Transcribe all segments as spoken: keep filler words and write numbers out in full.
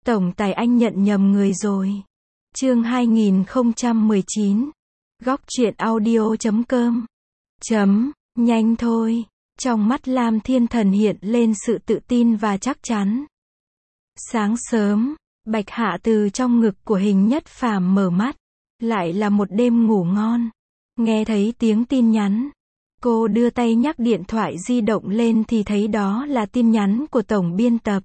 Tổng tài anh nhận nhầm người rồi. Chương hai nghìn không trăm mười chín. Góc truyện audio chấm com. Chấm, nhanh thôi. Trong mắt Lam Thiên Thần hiện lên sự tự tin và chắc chắn. Sáng sớm, Bạch Hạ từ trong ngực của Hình Nhất Phàm mở mắt. Lại là một đêm ngủ ngon. Nghe thấy tiếng tin nhắn. Cô đưa tay nhắc điện thoại di động lên thì thấy đó là tin nhắn của tổng biên tập.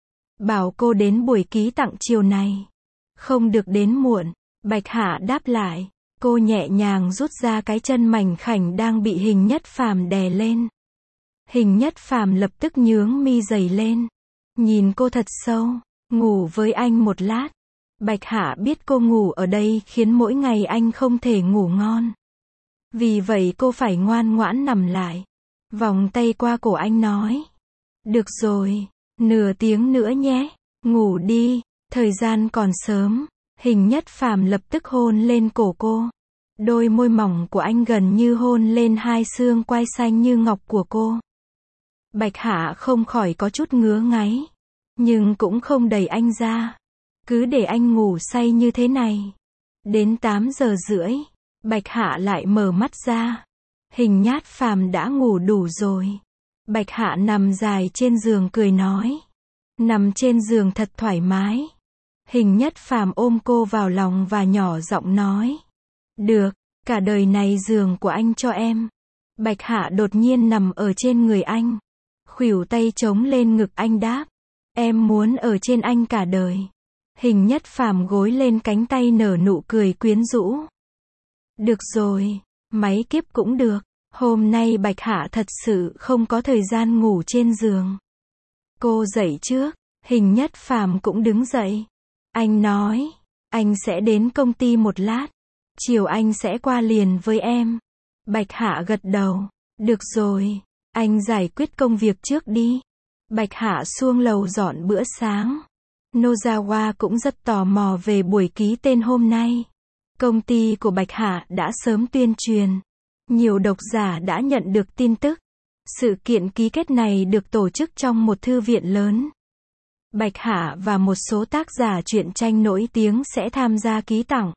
Bảo cô đến buổi ký tặng chiều này. Không được đến muộn. Bạch Hạ đáp lại. Cô nhẹ nhàng rút ra cái chân mảnh khảnh đang bị Hình Nhất Phàm đè lên. Hình Nhất Phàm lập tức nhướng mi dày lên. Nhìn cô thật sâu. Ngủ với anh một lát. Bạch Hạ biết cô ngủ ở đây khiến mỗi ngày anh không thể ngủ ngon. Vì vậy cô phải ngoan ngoãn nằm lại. Vòng tay qua cổ anh nói. Được rồi, nửa tiếng nữa nhé. Ngủ đi, thời gian còn sớm. Hình Nhất Phàm lập tức hôn lên cổ cô. Đôi môi mỏng của anh gần như hôn lên hai xương quai xanh như ngọc của cô. Bạch Hạ không khỏi có chút ngứa ngáy. Nhưng cũng không đẩy anh ra. Cứ để anh ngủ say như thế này. Đến tám giờ rưỡi. Bạch Hạ lại mở mắt ra. Hình Nhất Phàm đã ngủ đủ rồi. Bạch Hạ nằm dài trên giường cười nói. Nằm trên giường thật thoải mái. Hình Nhất Phàm ôm cô vào lòng và nhỏ giọng nói. Được, cả đời này giường của anh cho em. Bạch Hạ đột nhiên nằm ở trên người anh. Khuỷu tay chống lên ngực anh đáp. Em muốn ở trên anh cả đời. Hình Nhất Phàm gối lên cánh tay nở nụ cười quyến rũ. Được rồi, máy kiếp cũng được. Hôm nay Bạch Hạ thật sự không có thời gian ngủ trên giường. Cô dậy trước, Hình Nhất Phàm cũng đứng dậy. Anh nói, anh sẽ đến công ty một lát. Chiều anh sẽ qua liền với em. Bạch Hạ gật đầu. Được rồi, anh giải quyết công việc trước đi. Bạch Hạ xuống lầu dọn bữa sáng. Nozawa cũng rất tò mò về buổi ký tên hôm nay. Công ty của Bạch Hạ đã sớm tuyên truyền. Nhiều độc giả đã nhận được tin tức. Sự kiện ký kết này được tổ chức trong một thư viện lớn. Bạch Hạ và một số tác giả truyện tranh nổi tiếng sẽ tham gia ký tặng.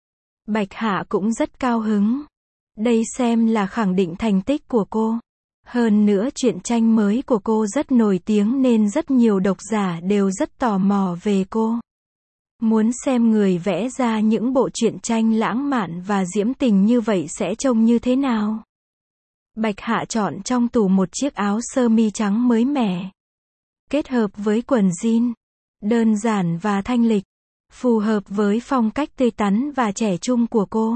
Bạch Hạ cũng rất cao hứng. Đây xem là khẳng định thành tích của cô. Hơn nữa truyện tranh mới của cô rất nổi tiếng nên rất nhiều độc giả đều rất tò mò về cô. Muốn xem người vẽ ra những bộ truyện tranh lãng mạn và diễm tình như vậy sẽ trông như thế nào. Bạch Hạ chọn trong tủ một chiếc áo sơ mi trắng mới mẻ. Kết hợp với quần jean. Đơn giản và thanh lịch. Phù hợp với phong cách tươi tắn và trẻ trung của cô.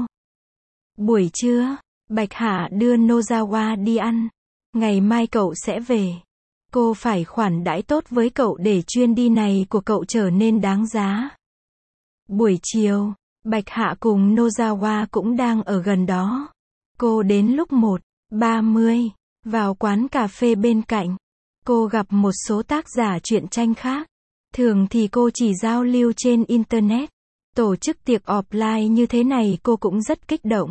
Buổi trưa, Bạch Hạ đưa Nozawa đi ăn. Ngày mai cậu sẽ về. Cô phải khoản đãi tốt với cậu để chuyến đi này của cậu trở nên đáng giá. Buổi chiều, Bạch Hạ cùng Nozawa cũng đang ở gần đó. Cô đến lúc một ba mươi, vào quán cà phê bên cạnh. Cô gặp một số tác giả truyện tranh khác. Thường thì cô chỉ giao lưu trên Internet. Tổ chức tiệc offline như thế này cô cũng rất kích động.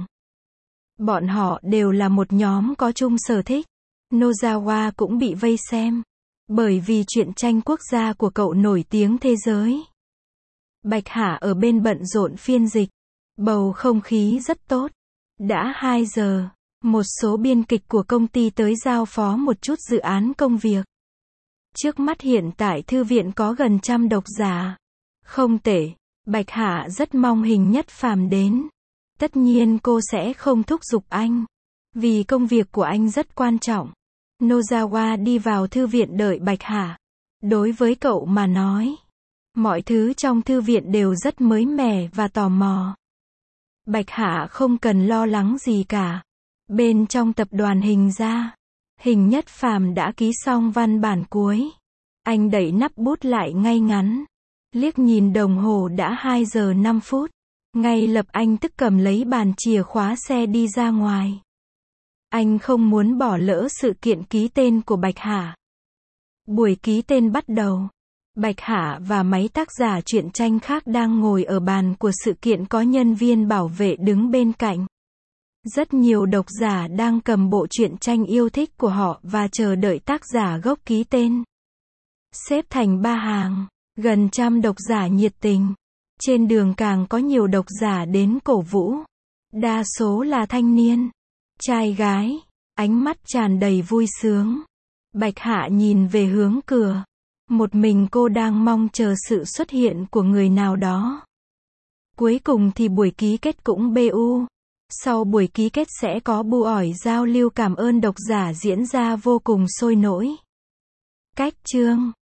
Bọn họ đều là một nhóm có chung sở thích. Nozawa cũng bị vây xem. Bởi vì truyện tranh quốc gia của cậu nổi tiếng thế giới. Bạch Hạ ở bên bận rộn phiên dịch. Bầu không khí rất tốt. Đã hai giờ, một số biên kịch của công ty tới giao phó một chút dự án công việc. Trước mắt hiện tại thư viện có gần trăm độc giả. Không tệ, Bạch Hạ rất mong Hình Nhất Phàm đến. Tất nhiên cô sẽ không thúc giục anh. Vì công việc của anh rất quan trọng. Nozawa đi vào thư viện đợi Bạch Hạ. Đối với cậu mà nói, mọi thứ trong thư viện đều rất mới mẻ và tò mò. Bạch Hạ không cần lo lắng gì cả. Bên trong tập đoàn Hình ra, Hình Nhất Phàm đã ký xong văn bản cuối. Anh đẩy nắp bút lại ngay ngắn. Liếc nhìn đồng hồ đã hai giờ năm phút. Ngay lập anh tức cầm lấy bàn chìa khóa xe đi ra ngoài. Anh không muốn bỏ lỡ sự kiện ký tên của Bạch Hạ. Buổi ký tên bắt đầu. Bạch Hạ và mấy tác giả truyện tranh khác đang ngồi ở bàn của sự kiện có nhân viên bảo vệ đứng bên cạnh. Rất nhiều độc giả đang cầm bộ truyện tranh yêu thích của họ và chờ đợi tác giả gốc ký tên. Xếp thành ba hàng. Gần trăm độc giả nhiệt tình. Trên đường càng có nhiều độc giả đến cổ vũ. Đa số là thanh niên, trai gái, ánh mắt tràn đầy vui sướng. Bạch Hạ nhìn về hướng cửa. Một mình cô đang mong chờ sự xuất hiện của người nào đó. Cuối cùng thì buổi ký kết cũng bu. Sau buổi ký kết sẽ có bu ỏi giao lưu cảm ơn độc giả diễn ra vô cùng sôi nổi. Cách chương